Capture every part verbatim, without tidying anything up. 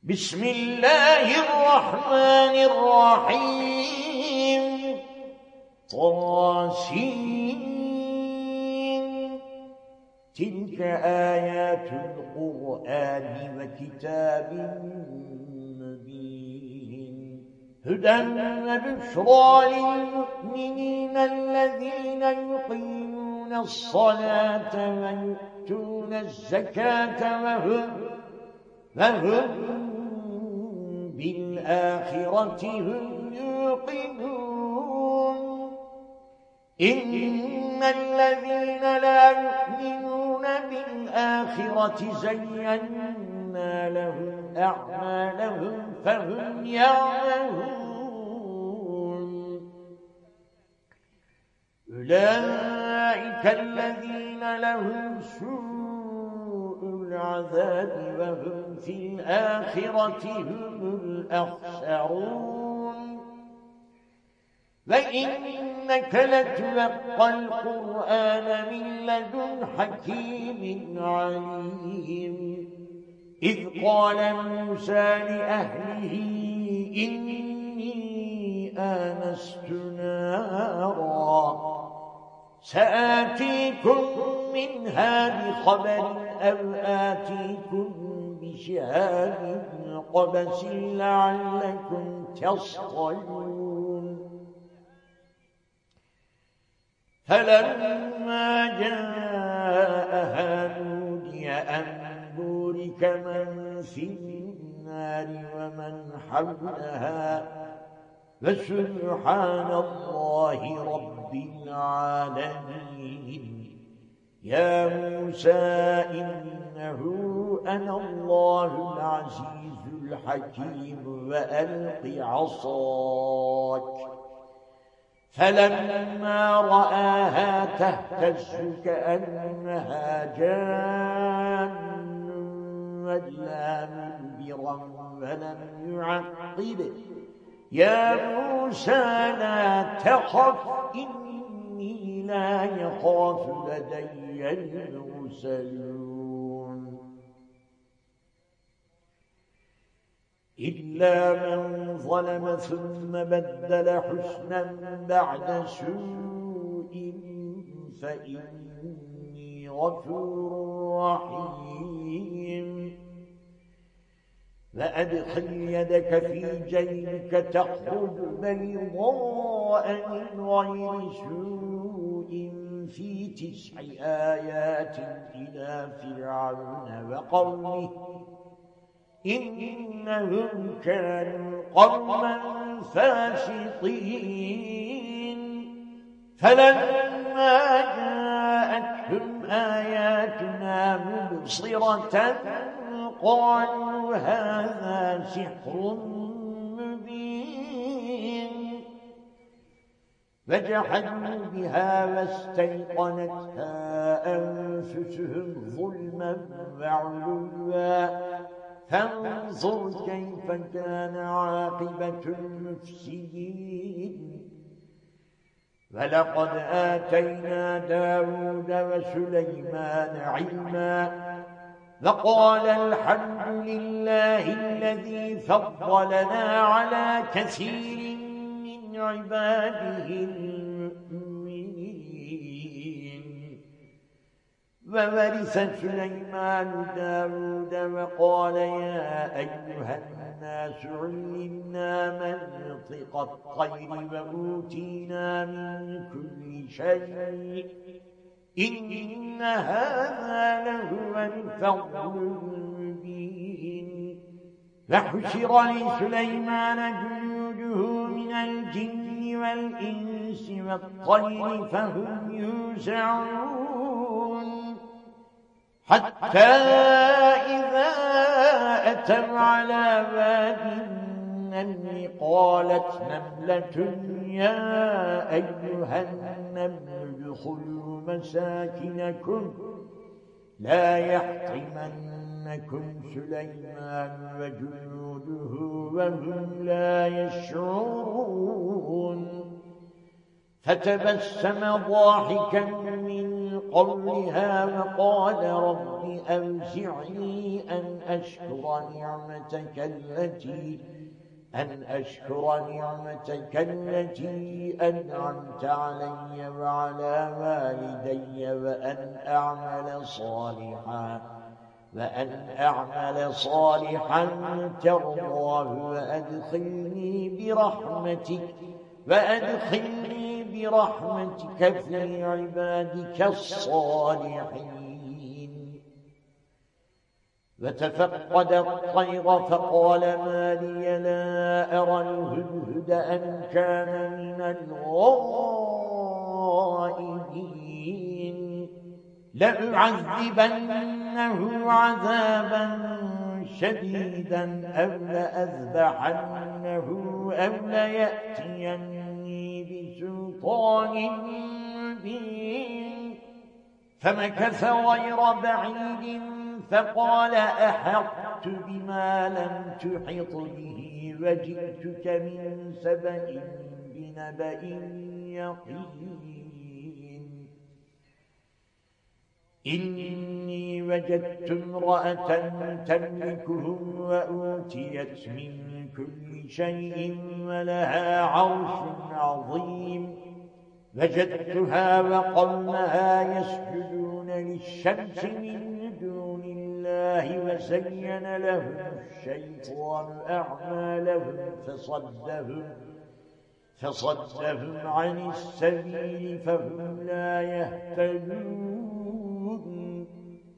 بسم الله الرحمن الرحيم طاسين تلك آيات القرآن وكتاب مبين هدى وبشرى للمؤمنين الذين يقيمون الصلاة ويؤتون الزكاة وهم وهم بالآخرة هم يوقنون إن الذين لا يؤمنون بالآخرة زينا لهم أعمالهم فهم يعملون أولئك الذين لهم سوء العذاب وهم في الآخرة هم الأخسرون وإنك لتلقى القرآن من لدن حكيم عليم إذ قال موسى لأهله إني آنست نارا سآتيكم منها بخبر أو آتيكم بشهاد قبس لعلكم تصطلون فلما جاءها نودي أن بورك من في النار ومن حولها فسبحان الله رب العالمين يا موسى إنه أنا الله العزيز الحكيم وألق عصاك فلما رآها تهتز كأنها جان ولا مدبرا ولم يعقب يا موسى لا تخف إني لا يخاف لدي المرسلون إلا من ظلم ثم بدل حسنا بعد سوء فإني غفور رحيم وأدخل يدك في جيبك تخرج بيضاء من غير سوء في تسع آيات إلى فرعون وقومه إنهم كانوا قوما فاسقين فلما جاءتهم آياتنا مبصرة قالوا هذا سحر مبين فجحدوا بها واستيقنتها أنفسهم ظلما وعلوا فانظر كيف كان عاقبة المفسدين ولقد آتينا داود وسليمان علما وقال الحمد لله الذي فضلنا على كثير من عباده المؤمنين وورث سليمان داود وقال يا أيها الناس علمنا منطق الطير وأوتينا من كل شيء إن هذا لهو الفضل المبين فحشر لسليمان جنوده من الجن والإنس والطير فهم يوزعون حتى إذا أتوا على واد النمل قالت نملة يا أيها النمل ادخلوا مساكنكم لا يحطمنكم سليمان وجنوده وهم لا يشعرون فتبسم ضاحكا من قولها وقال رب أوزعني أن أشكر نعمتك التي أن أشكر نعمتك التي أنعمت علي وعلى والدي وأن أعمل صالحا وأن أعمل صالحا ترضاه وأدخلني برحمتك وأدخلني برحمتك في عبادك الصالحين. وتفقد الطير فقال ما لي لا أرى الهدهد أم كان من الغائبين لأعذبنه عذابا شديدا أو لأذبحنه أو ليأتيني بسلطان مبين. فمكث غير بعيد فقال أحطت بما لم تحط به وجئتك من سبأ بنبأ يقين. إني وجدت امرأة تملكهم وأوتيت من كل شيء ولها عرش عظيم. وجدتها وقومها يسجدون للشمس من دون الله وزين لهم الشيطان أعمالهم فصدهم فصدهم عن السبيل فهم لا يهتدون.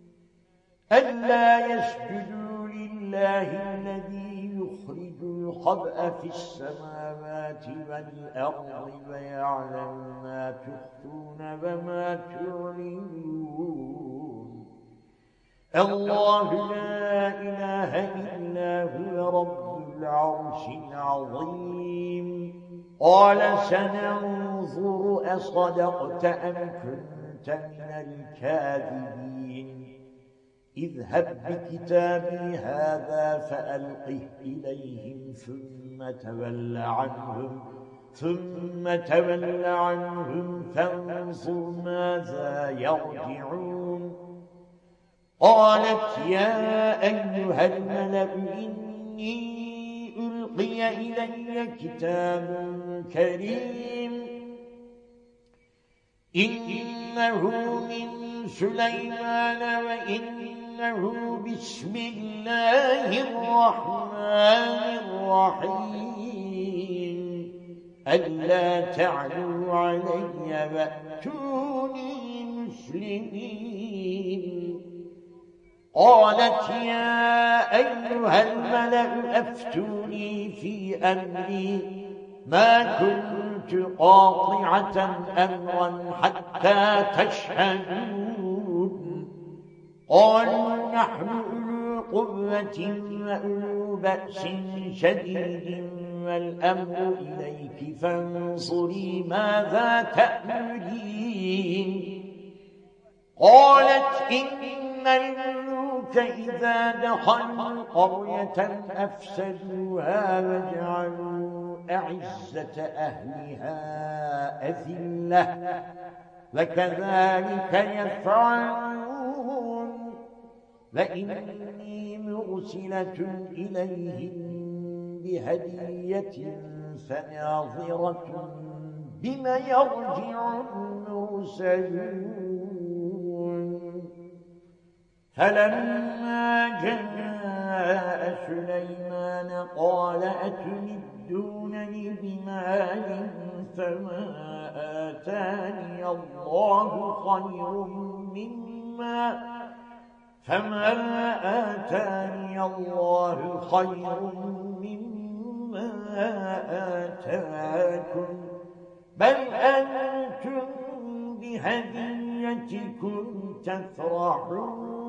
ألا يسجدوا لله الذي يخرج الخبأ في السماوات والأرض ويعلم ما تخفون وما تعلنون. الله لا إله إلا هو رب العرش العظيم. قال سننظر أصدقت أم كنت من الكاذبين. اذهب بكتابي هذا فألقه إليهم ثم تول عنهم ثم تول عنهم فانظر ماذا يرجعون. قالت يا أيها الملأ إني ألقي إلي كتاب كريم إنه من سليمان وإنه بسم الله الرحمن الرحيم ألا تعلوا علي وأتوني مسلمين. قالت يا أيها الملأ أفتوني في أمري ما كنت قاطعة أمرا حتى تشهدون. قالوا نحن أولو قوة وأولو بأس شديد والأمر إليك فانظري ماذا تأمرين. قالت إن الملوك إذا دخلوا قرية أفسدوها وجعلوا أعزة أهلها أذلة وكذلك يفعلون. وإني مرسلة إليهم بهدية فناظرة بما يرجع المرسلون. فلما جاء سليمان قال أتمدونني بمال فما آتاني الله خير مما فما آتاني الله خير مما آتاكم بل أنتم بهديتكم تفرحون.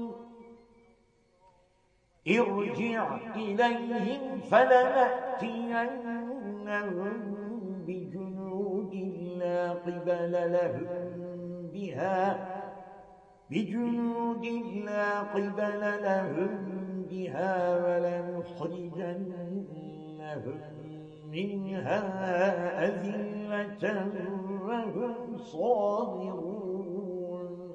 ارجع إليهم فلنأتينهم بجنود لا قبل لهم بها بجنود لا قبل لهم بها ولنخرجنهم منها أذلة وهم صاغرون.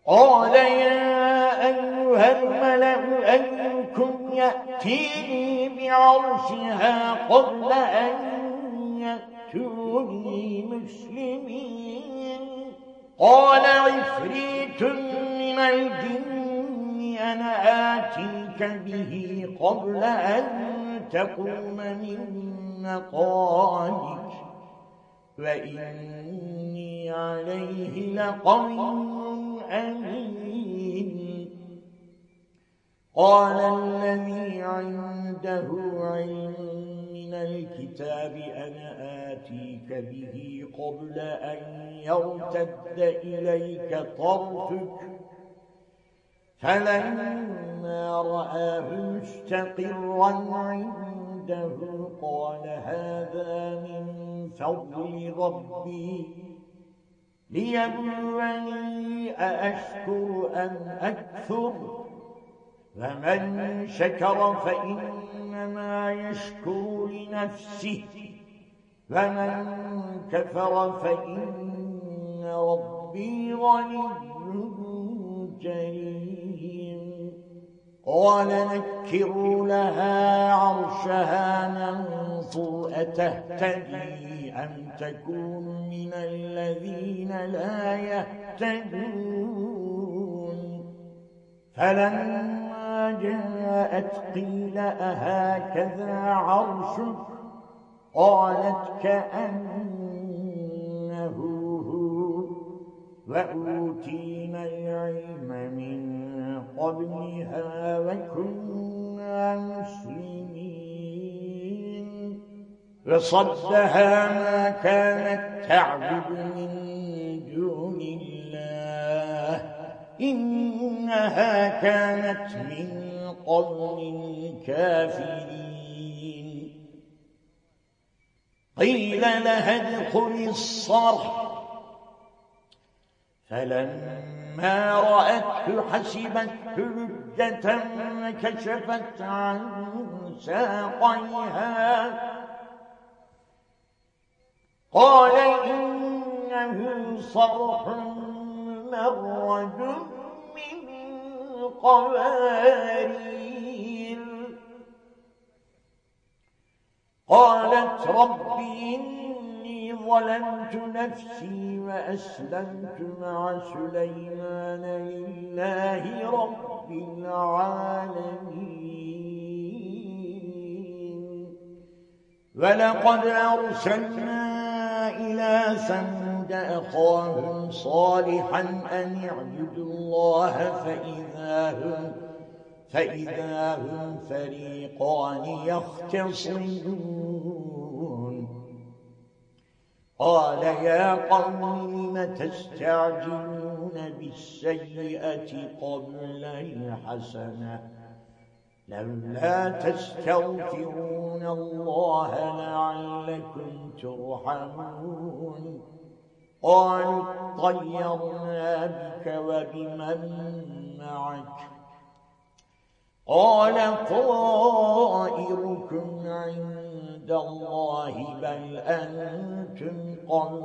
قال يا أيها الملأ أيكم يأتيني بعرشها قبل أن يأتوني مسلمين قال عفريت من الجن أنا آتيك به قبل أن تقوم من مقامك وإني عليه لقوي أمين قال الذي عنده علم من الكتاب أنا آتيك به قبل أن يرتد إليك طرفك فلما رآه مستقرا عنده قال هذا من فضل ربي ليبلوني أأشكر أم أكفر فمن شكر فإنما يشكر لنفسه ومن كفر فإن ربي غني كريم قال نكروا لها عرشها ننظر أتهتدي أم تكون من الذين لا يهتدون فلما جاءت قيل أهكذا عرشك قالت كأنه هو وأوتينا العلم من قبلها وكنا مسلمين وصدها ما كانت تعبد من دون الله إنها كانت من قوم كافرين قيل لها ادخل الصرح فلما رأته حسبته لجة كشفت عن ساقيها قال إنه صرح ممرد من قوارير قالت رب إني ظلمت نفسي وأسلمت مع سليمان لله رب العالمين ولقد أرسلنا إلى ثمود أخاهم صالحا أن اعبدوا الله فإذا هم فإذا هم فريقان يختصمون قال يا قوم لم تستعجلون بالسيئة قبل الحسنة لولا تستغفرون الله لعلكم ترحمون قالوا اطيرنا بك وبمن معك قال طائركم عند الله بل أنتم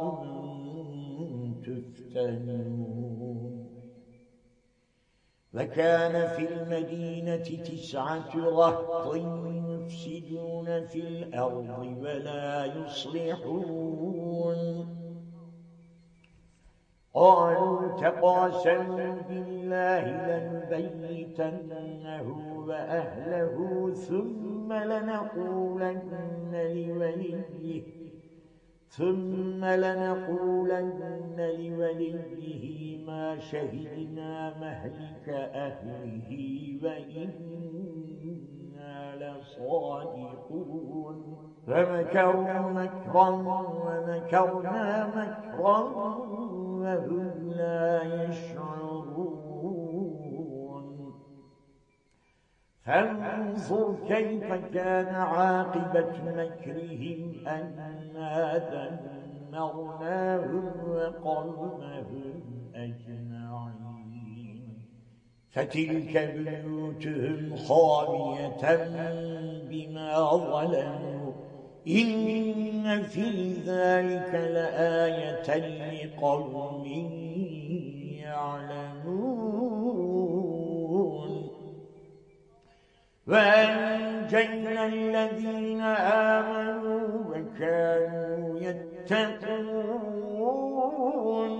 قوم تفتنون وكان في المدينة تسعة رهط يفسدون في الأرض ولا يصلحون قالوا تقاسموا بالله لنبيتنه وأهله ثم لنقولن لوليه ثم لنقولن لوليه ما شهدنا مهلك أهله وإنا لصادقون فمكروا مكرا ومكرنا مكرا وهم لا يشعرون فانظر كيف كان عاقبة مكرهم أنا دمرناهم وقومهم أجمعين فتلك بيوتهم خاوية بما ظلموا إن في ذلك لآية لقوم يعلمون وأنجينا الذين آمنوا وكانوا يتقون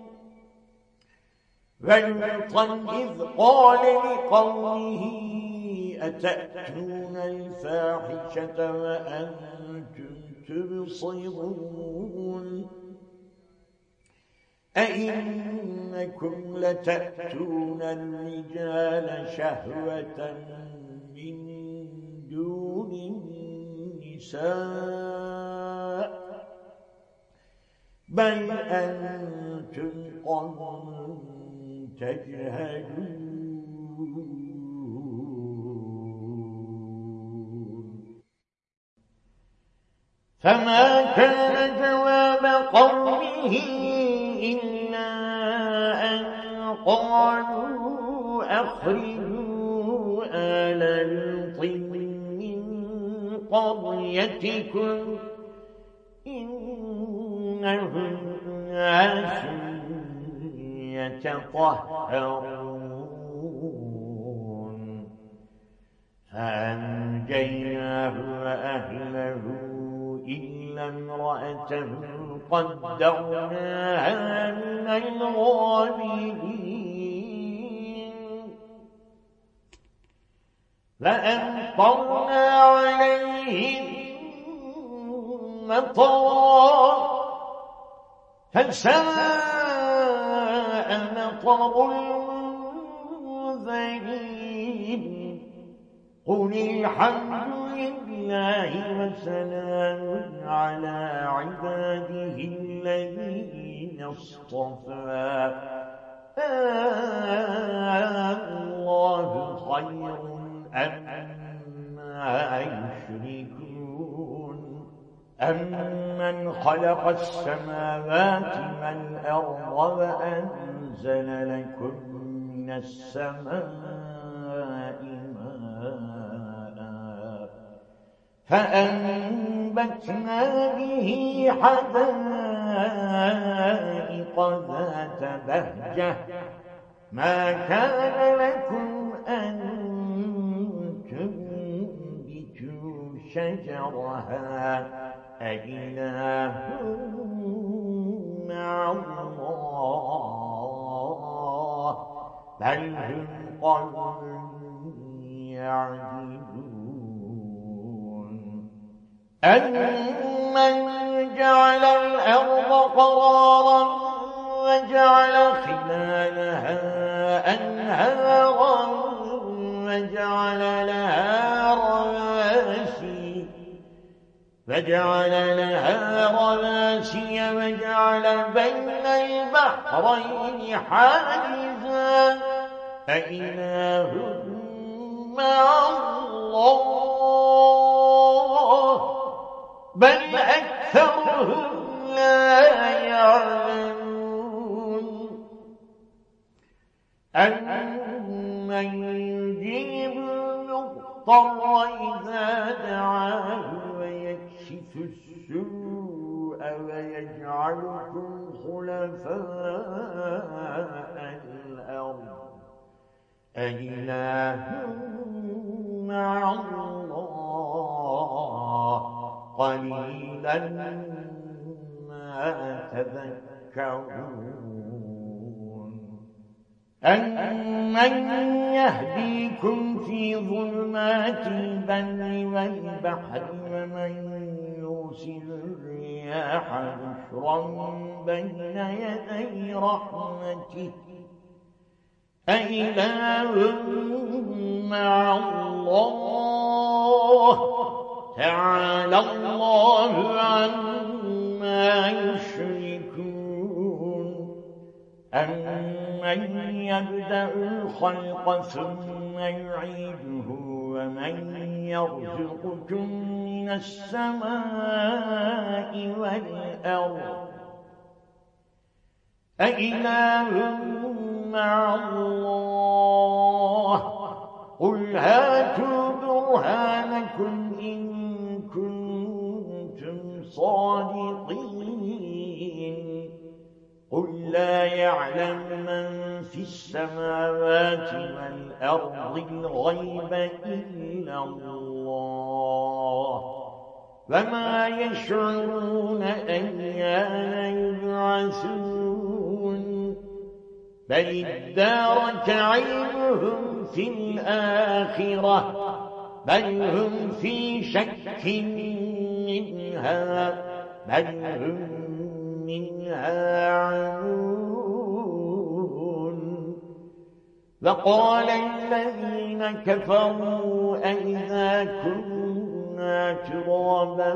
ولوطا إذ قال لقومه أتأتون الفاحشة وأنتم تبصرون أئنكم لتأتون الرجال شهوة من دون النساء بل أنتم قوم تجهلون فما كان جواب قومه إلا أن قالوا أخرجوا آل لوط من قريتكم إنهم أناس يتطهرون فأنجيناه وأهله إلا امرأته قدرناها من الغابرين فأمطرنا عليهم مطرا فساء مطر المنذرين قل الحمد لله وسلام على عباده الذين اصطفى الله خير أما يشركون أمن خلق السماوات والأرض وأنزل لكم من السماء فأنبتنا به حدائق ذات بهجة ما كان لكم أن تنبتوا شجرها أإله مع الله بل هم قوم يعدلون أمن جعل الأرض قرارا وجعل خلالها أنهارا وجعل لها رواسي وجعل لها رواسي وجعل بين البحرين حاجزا أإله مع الله بل أكثرهم لا يعلمون أمن يجيب المضطر إذا دعاه ويكشف السوء ويجعلكم خلفاء الأرض أإله مع الله قليلا ما تذكرون أمن يهديكم في ظلمات البر والبحر ومن يرسل الرياح بشرا بين يدي رحمته أإله مع الله تعالى الله عما يشركون أمن يبدأ الخلق ثم يعيده ومن يرزقكم من السماء والأرض أإله مع الله قل هاتوا برهانكم إن كنتم صادقين قل لا يعلم من في السماوات والأرض الغيب إلا الله وما يشعرون أيان يبعثون بل ادارك علمهم في الآخرة بل هم في شك منها بل هم منها عمون وقال الذين كفروا أئذا كنا ترابا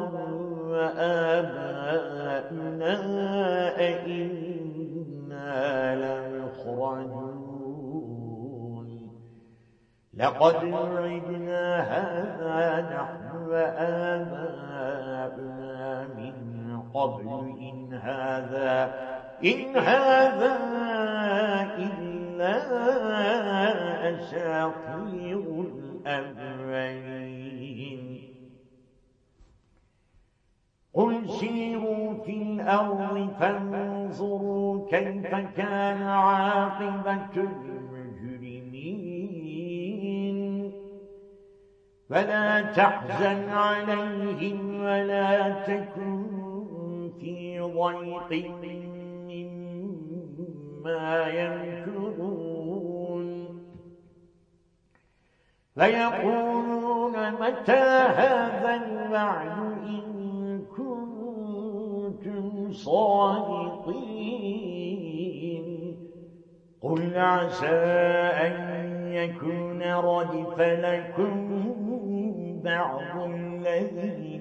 وآباؤنا أئنا لمخرجون لقد وعدنا هذا نحن وآباؤنا من قبل إن هذا إن هذا إلا أساطير الأولين قل سيروا في الأرض فانظروا كيف كان عاقبة المجرمين فلا تحزن عليهم ولا تكن في ضيق مما يمكرون فيقولون متى هذا الوعد إن كنتم صادقين قل عسى أن يكون ردف لكم بعض الذي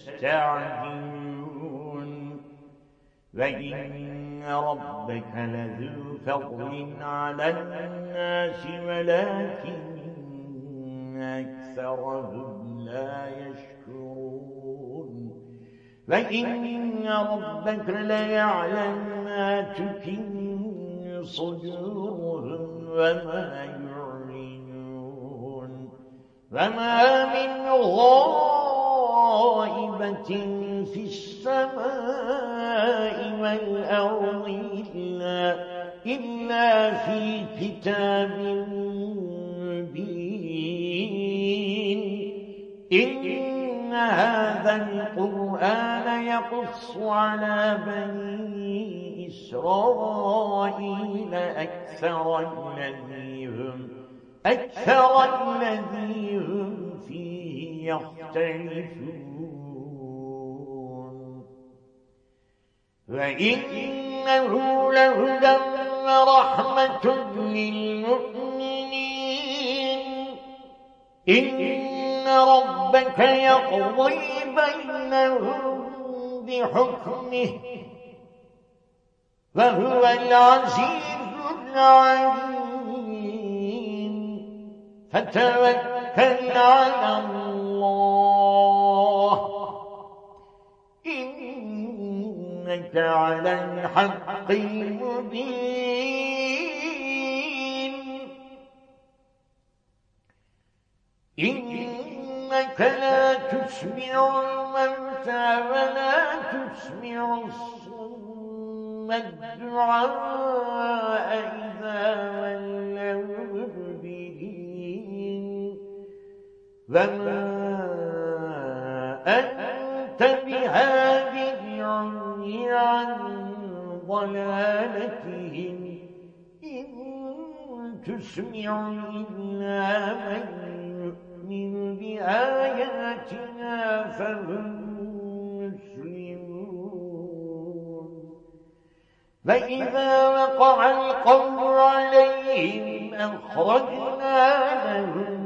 تستعجلون وإن ربك لذو فضل على الناس ولكن أكثرهم لا يشكرون وإن ربك ليعلم ما تكن صدورهم وما يعلنون وما من غائبة في السماء والأرض إلا, إلا في كتاب مبين إن هذا القرآن يقص على بني إسرائيل أكثر الذي هم أكثر الذي هم فيه يختلفون وإنه لهدى ورحمة للمؤمنين إن ربك يقضي بينهم بحكمه وهو العزيز العليم فتوكل على الله إنك على الحق المبين إنك لا تسمع الموتى ولا تسمع الصم الدعاء إذا ولوا مدبرين وما أنت بهاد العمي عن ضلالتهم إن تسمع إلا من يؤمن بآياتنا فهم مسلمون فإذا وقع القول عليهم أخرجنا لهم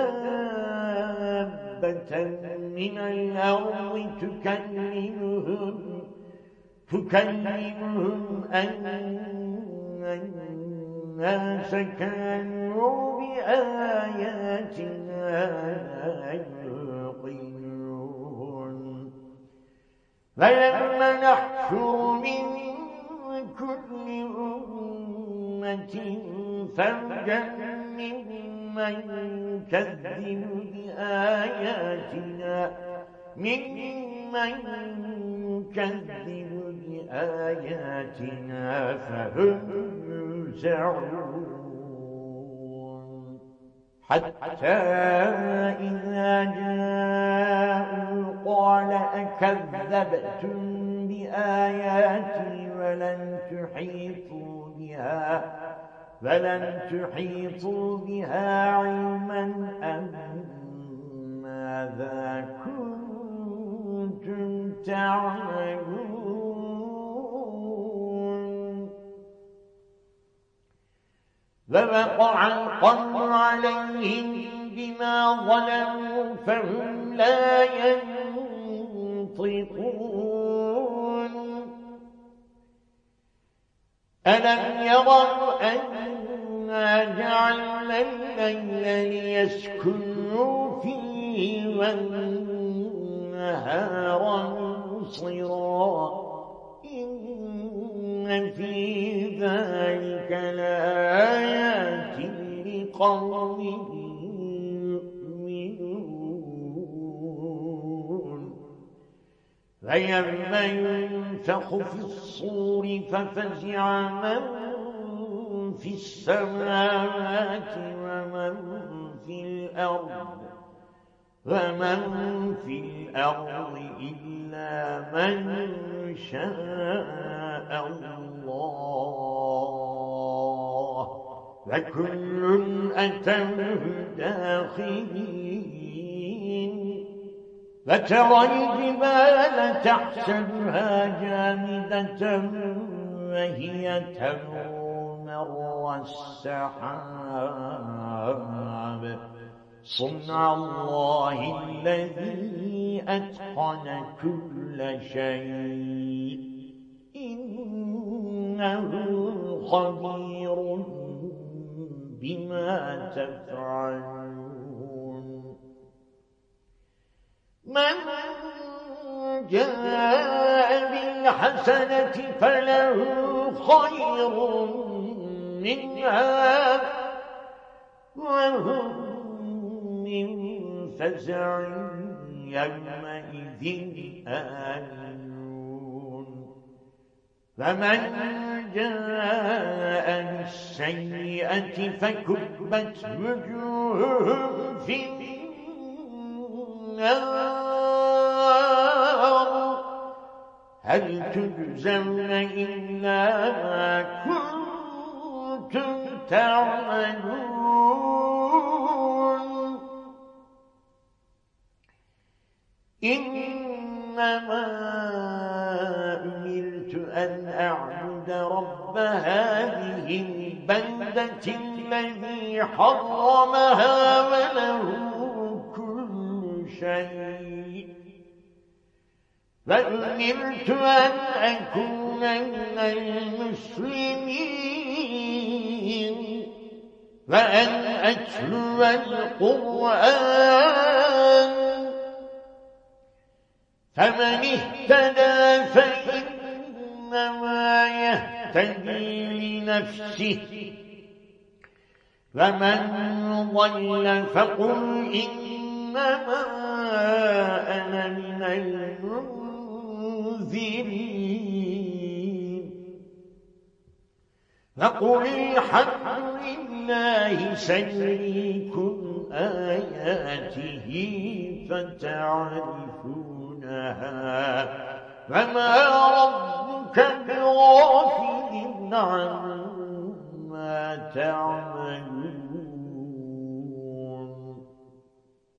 دابة من الأرض تكلمهم تكلمهم أن الناس كانوا بآياتنا لا يوقنون فلما نحشر من كل أمة فوجا ممن كذب بآياتنا ممن يكذب بآياتنا فهم يوزعون حتى إذا جاءوا قال أكذبتم بآياتي ولن تحيطوا بها فلن تحيطوا بها علما أم ماذا كنتم تعملون فوقع القول عليهم بما ظلموا فهم لا ينطقون ألم يروا أنا جعلنا الليل ليسكنوا فيه والنهار مبصرا إن في ذلك لآيات لقوم يؤمنون فيوم ينفخ في الصور ففزع من في السماوات ومن في الأرض ومن في الأرض إلا من شاء الله وكل أتوه داخلين فترى الجبال تحسبها جامدة وهي تمر مر السحاب صنع الله الذي أتقن كل شيء إنه خبير بما تفعلون من جاء بالحسنة فله خير منها وهم من فزع يومئذ آمنون فمن جاء بالسيئة فكبت وجوههم في النار هل تجزون إلا ما كنتم تعملون إنما أمرت أن أعبد رب هذه البلدة الذي حرمها وله كل شيء فأمرت أن أكون من المسلمين وأن أتلو القرآن فمن اهتدى فإنما يهتدي لنفسه ومن ضل فقل إنما أنا من المنذرين فقل الحمد لله سيريكم آياته فتعرفون فما ربك بغافل عما تعملون